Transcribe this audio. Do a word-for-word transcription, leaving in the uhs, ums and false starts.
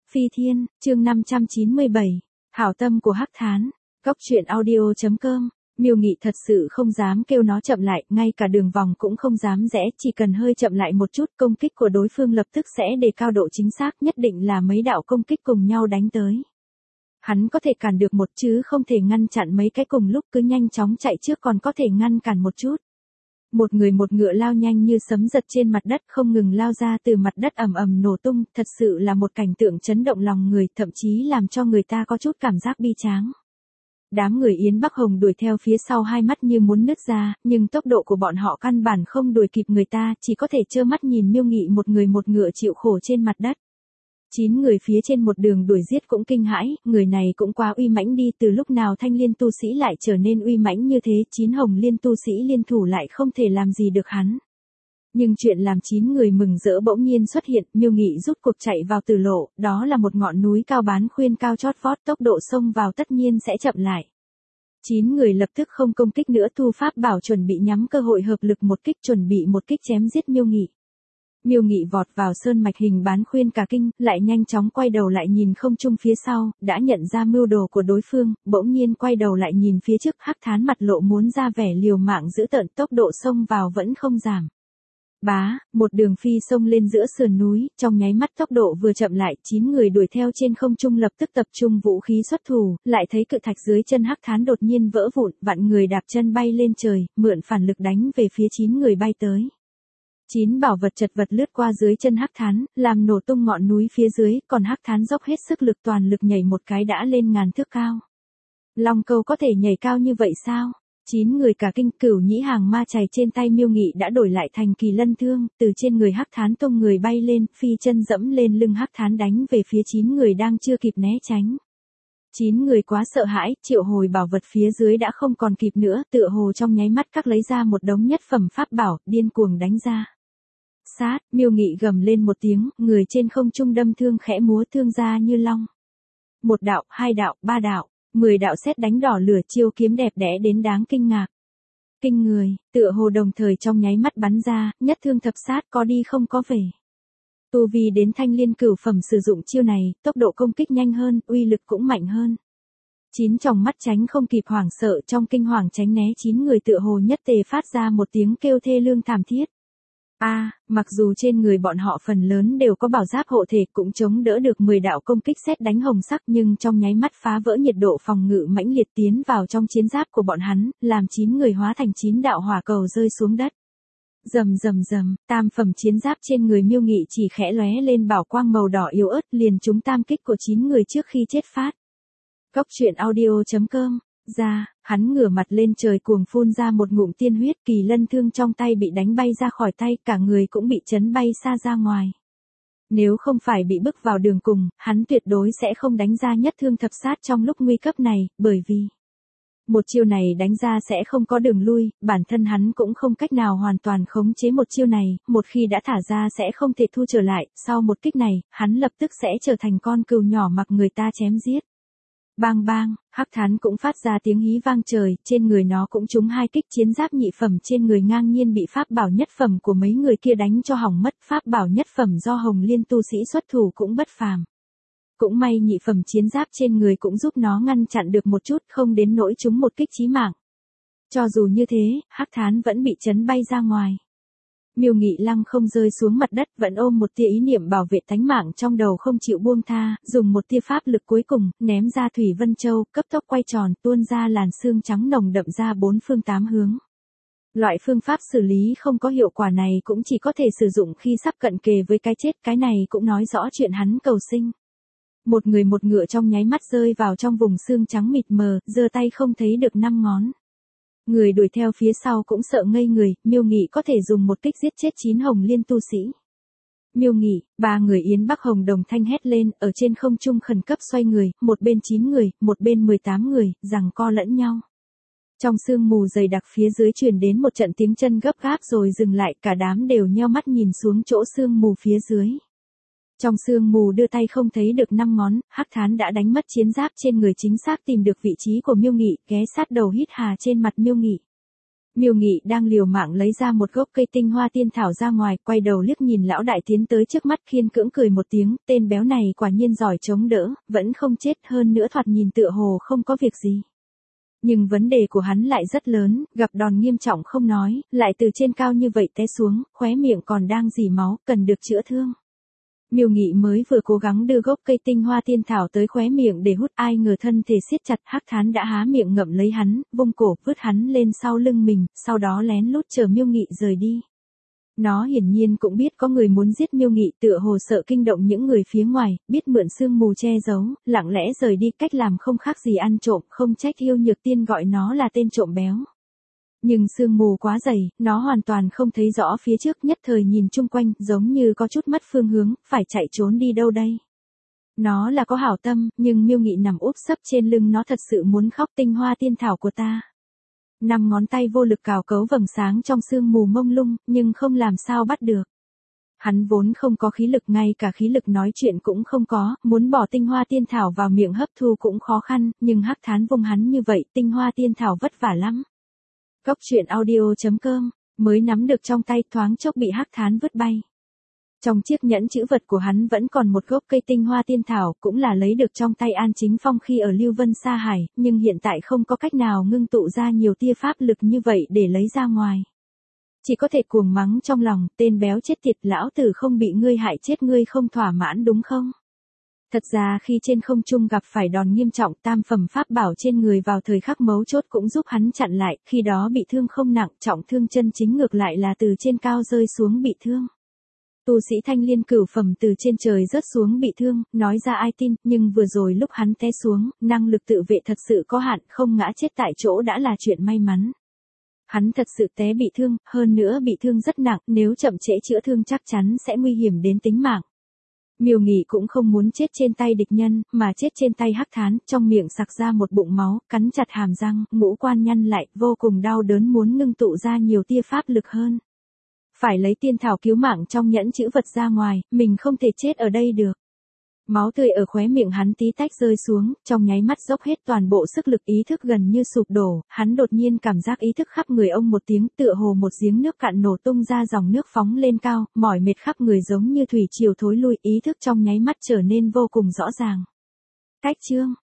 Phi Thiên, chương năm trăm chín mươi bảy, hảo tâm của Hắc Thán, góc truyện audio chấm com. Miêu Nghị thật sự không dám kêu nó chậm lại, ngay cả đường vòng cũng không dám rẽ, chỉ cần hơi chậm lại một chút công kích của đối phương lập tức sẽ đề cao độ chính xác, nhất định là mấy đạo công kích cùng nhau đánh tới. Hắn có thể cản được một chứ không thể ngăn chặn mấy cái cùng lúc, cứ nhanh chóng chạy trước còn có thể ngăn cản một chút. Một người một ngựa lao nhanh như sấm giật trên mặt đất, không ngừng lao ra từ mặt đất ầm ầm nổ tung, thật sự là một cảnh tượng chấn động lòng người, thậm chí làm cho người ta có chút cảm giác bi tráng. Đám người Yến Bắc Hồng đuổi theo phía sau hai mắt như muốn nứt ra, nhưng tốc độ của bọn họ căn bản không đuổi kịp người ta, chỉ có thể trơ mắt nhìn Miêu Nghị một người một ngựa chịu khổ trên mặt đất. Chín người phía trên một đường đuổi giết cũng kinh hãi, người này cũng quá uy mãnh đi, từ lúc nào Thanh Liên tu sĩ lại trở nên uy mãnh như thế, chín Hồng Liên tu sĩ liên thủ lại không thể làm gì được hắn. Nhưng chuyện làm chín người mừng rỡ bỗng nhiên xuất hiện, Miêu Nghị rút cuộc chạy vào tử lộ, đó là một ngọn núi cao bán khuyên cao chót vót, tốc độ xông vào tất nhiên sẽ chậm lại. Chín người lập tức không công kích nữa, thu pháp bảo chuẩn bị nhắm cơ hội hợp lực một kích, chuẩn bị một kích chém giết Miêu Nghị. Miêu Nghị vọt vào sơn mạch hình bán khuyên cả kinh, lại nhanh chóng quay đầu lại nhìn không trung phía sau, đã nhận ra mưu đồ của đối phương, bỗng nhiên quay đầu lại nhìn phía trước, Hắc Thán mặt lộ muốn ra vẻ liều mạng giữ tợn, tốc độ xông vào vẫn không giảm. Bá, một đường phi xông lên giữa sườn núi, trong nháy mắt tốc độ vừa chậm lại, chín người đuổi theo trên không trung lập tức tập trung vũ khí xuất thủ, lại thấy cự thạch dưới chân Hắc Thán đột nhiên vỡ vụn, vạn người đạp chân bay lên trời, mượn phản lực đánh về phía chín người bay tới. Chín bảo vật chật vật lướt qua dưới chân Hắc Thán, làm nổ tung ngọn núi phía dưới, còn Hắc Thán dốc hết sức lực toàn lực nhảy một cái đã lên ngàn thước cao. Long Câu có thể nhảy cao như vậy sao? Chín người cả kinh, Cửu Nhĩ Hàng ma chày trên tay Miêu Nghị đã đổi lại thành Kỳ Lân thương, từ trên người Hắc Thán tung người bay lên, phi chân dẫm lên lưng Hắc Thán đánh về phía chín người đang chưa kịp né tránh. Chín người quá sợ hãi, triệu hồi bảo vật phía dưới đã không còn kịp nữa, tựa hồ trong nháy mắt các lấy ra một đống nhất phẩm pháp bảo, điên cuồng đánh ra. Sát, Miêu Nghị gầm lên một tiếng, người trên không trung đâm thương khẽ múa thương ra như long. Một đạo, hai đạo, ba đạo, mười đạo sét đánh đỏ lửa, chiêu kiếm đẹp đẽ đến đáng kinh ngạc. Kinh người, tựa hồ đồng thời trong nháy mắt bắn ra, nhất thương thập sát, có đi không có về. Tu vi đến Thanh Liên cửu phẩm sử dụng chiêu này, tốc độ công kích nhanh hơn, uy lực cũng mạnh hơn. Chín tròng mắt tránh không kịp hoảng sợ, trong kinh hoàng tránh né, chín người tựa hồ nhất tề phát ra một tiếng kêu thê lương thảm thiết. A, à, mặc dù trên người bọn họ phần lớn đều có bảo giáp hộ thể, cũng chống đỡ được mười đạo công kích sét đánh hồng sắc, nhưng trong nháy mắt phá vỡ nhiệt độ phòng ngự mãnh liệt tiến vào trong chiến giáp của bọn hắn, làm chín người hóa thành chín đạo hỏa cầu rơi xuống đất. Rầm rầm rầm, tam phẩm chiến giáp trên người Miêu Nghị chỉ khẽ lóe lên bảo quang màu đỏ yếu ớt, liền trúng tam kích của chín người trước khi chết phát. Góc truyện audio chấm com. Ra, hắn ngửa mặt lên trời cuồng phun ra một ngụm tiên huyết, Kỳ Lân thương trong tay bị đánh bay ra khỏi tay, cả người cũng bị chấn bay xa ra ngoài. Nếu không phải bị bức vào đường cùng, hắn tuyệt đối sẽ không đánh ra nhất thương thập sát trong lúc nguy cấp này, bởi vì một chiêu này đánh ra sẽ không có đường lui, bản thân hắn cũng không cách nào hoàn toàn khống chế một chiêu này, một khi đã thả ra sẽ không thể thu trở lại, sau một kích này, hắn lập tức sẽ trở thành con cừu nhỏ mặc người ta chém giết. Bang bang, Hắc Thán cũng phát ra tiếng hí vang trời, trên người nó cũng trúng hai kích chiến giáp nhị phẩm trên người ngang nhiên bị pháp bảo nhất phẩm của mấy người kia đánh cho hỏng mất, pháp bảo nhất phẩm do Hồng Liên tu sĩ xuất thủ cũng bất phàm. Cũng may nhị phẩm chiến giáp trên người cũng giúp nó ngăn chặn được một chút, không đến nỗi trúng một kích chí mạng. Cho dù như thế, Hắc Thán vẫn bị chấn bay ra ngoài. Miêu Nghị lăng không rơi xuống mặt đất, vẫn ôm một tia ý niệm bảo vệ tánh mạng trong đầu không chịu buông tha, dùng một tia pháp lực cuối cùng, ném ra Thủy Vân Châu, cấp tốc quay tròn, tuôn ra làn sương trắng nồng đậm ra bốn phương tám hướng. Loại phương pháp xử lý không có hiệu quả này cũng chỉ có thể sử dụng khi sắp cận kề với cái chết, cái này cũng nói rõ chuyện hắn cầu sinh. Một người một ngựa trong nháy mắt rơi vào trong vùng sương trắng mịt mờ, giơ tay không thấy được năm ngón. Người đuổi theo phía sau cũng sợ ngây người, Miêu Nghị có thể dùng một kích giết chết chín Hồng Liên tu sĩ. Miêu Nghị, ba người Yến Bắc Hồng đồng thanh hét lên, ở trên không trung khẩn cấp xoay người, một bên chín người, một bên mười tám người, giằng co lẫn nhau. Trong sương mù dày đặc phía dưới truyền đến một trận tiếng chân gấp gáp rồi dừng lại, cả đám đều nheo mắt nhìn xuống chỗ sương mù phía dưới. Trong sương mù đưa tay không thấy được năm ngón, Hắc Thán đã đánh mất chiến giáp trên người, chính xác tìm được vị trí của Miêu Nghị, ghé sát đầu hít hà trên mặt Miêu Nghị. Miêu Nghị đang liều mạng lấy ra một gốc cây tinh hoa tiên thảo ra ngoài, quay đầu liếc nhìn lão đại tiến tới trước mắt, khiên cưỡng cười một tiếng, tên béo này quả nhiên giỏi chống đỡ, vẫn không chết, hơn nữa thoạt nhìn tựa hồ không có việc gì. Nhưng vấn đề của hắn lại rất lớn, gặp đòn nghiêm trọng không nói, lại từ trên cao như vậy té xuống, khóe miệng còn đang rỉ máu, cần được chữa thương. Miêu Nghị mới vừa cố gắng đưa gốc cây tinh hoa tiên thảo tới khóe miệng để hút, ai ngờ thân thể siết chặt, Hắc Thán đã há miệng ngậm lấy hắn, vung cổ, vứt hắn lên sau lưng mình, sau đó lén lút chờ Miêu Nghị rời đi. Nó hiển nhiên cũng biết có người muốn giết Miêu Nghị, tựa hồ sợ kinh động những người phía ngoài, biết mượn sương mù che giấu, lặng lẽ rời đi, cách làm không khác gì ăn trộm, không trách Yêu Nhược Tiên gọi nó là tên trộm béo. Nhưng sương mù quá dày, nó hoàn toàn không thấy rõ phía trước, nhất thời nhìn chung quanh, giống như có chút mất phương hướng, phải chạy trốn đi đâu đây. Nó là có hảo tâm, nhưng Miêu Nghị nằm úp sấp trên lưng nó thật sự muốn khóc, tinh hoa tiên thảo của ta. Năm ngón tay vô lực cào cấu vầng sáng trong sương mù mông lung, nhưng không làm sao bắt được. Hắn vốn không có khí lực, ngay cả khí lực nói chuyện cũng không có, muốn bỏ tinh hoa tiên thảo vào miệng hấp thu cũng khó khăn, nhưng Hắc Thán vung hắn như vậy, tinh hoa tiên thảo vất vả lắm. Cốc truyện audio chấm com, mới nắm được trong tay, thoáng chốc bị Hắc Thán vứt bay. Trong chiếc nhẫn chữ vật của hắn vẫn còn một gốc cây tinh hoa tiên thảo, cũng là lấy được trong tay An Chính Phong khi ở Lưu Vân Sa Hải, nhưng hiện tại không có cách nào ngưng tụ ra nhiều tia pháp lực như vậy để lấy ra ngoài. Chỉ có thể cuồng mắng trong lòng, tên béo chết tiệt, lão tử không bị ngươi hại chết, ngươi không thỏa mãn đúng không? Thật ra khi trên không trung gặp phải đòn nghiêm trọng, tam phẩm pháp bảo trên người vào thời khắc mấu chốt cũng giúp hắn chặn lại, khi đó bị thương không nặng, trọng thương chân chính ngược lại là từ trên cao rơi xuống bị thương. Tu sĩ thanh liên cửu phẩm từ trên trời rớt xuống bị thương, nói ra ai tin, nhưng vừa rồi lúc hắn té xuống, năng lực tự vệ thật sự có hạn, không ngã chết tại chỗ đã là chuyện may mắn. Hắn thật sự té bị thương, hơn nữa bị thương rất nặng, nếu chậm trễ chữa thương chắc chắn sẽ nguy hiểm đến tính mạng. Miêu Nghị cũng không muốn chết trên tay địch nhân, mà chết trên tay Hắc Thán, trong miệng sặc ra một bụng máu, cắn chặt hàm răng, ngũ quan nhăn lại, vô cùng đau đớn, muốn ngưng tụ ra nhiều tia pháp lực hơn. Phải lấy tiên thảo cứu mạng trong nhẫn chữ vật ra ngoài, mình không thể chết ở đây được. Máu tươi ở khóe miệng hắn tí tách rơi xuống, trong nháy mắt dốc hết toàn bộ sức lực, ý thức gần như sụp đổ, hắn đột nhiên cảm giác ý thức khắp người ông một tiếng, tựa hồ một giếng nước cạn nổ tung ra dòng nước phóng lên cao, mỏi mệt khắp người giống như thủy triều thối lui, ý thức trong nháy mắt trở nên vô cùng rõ ràng. Cách chương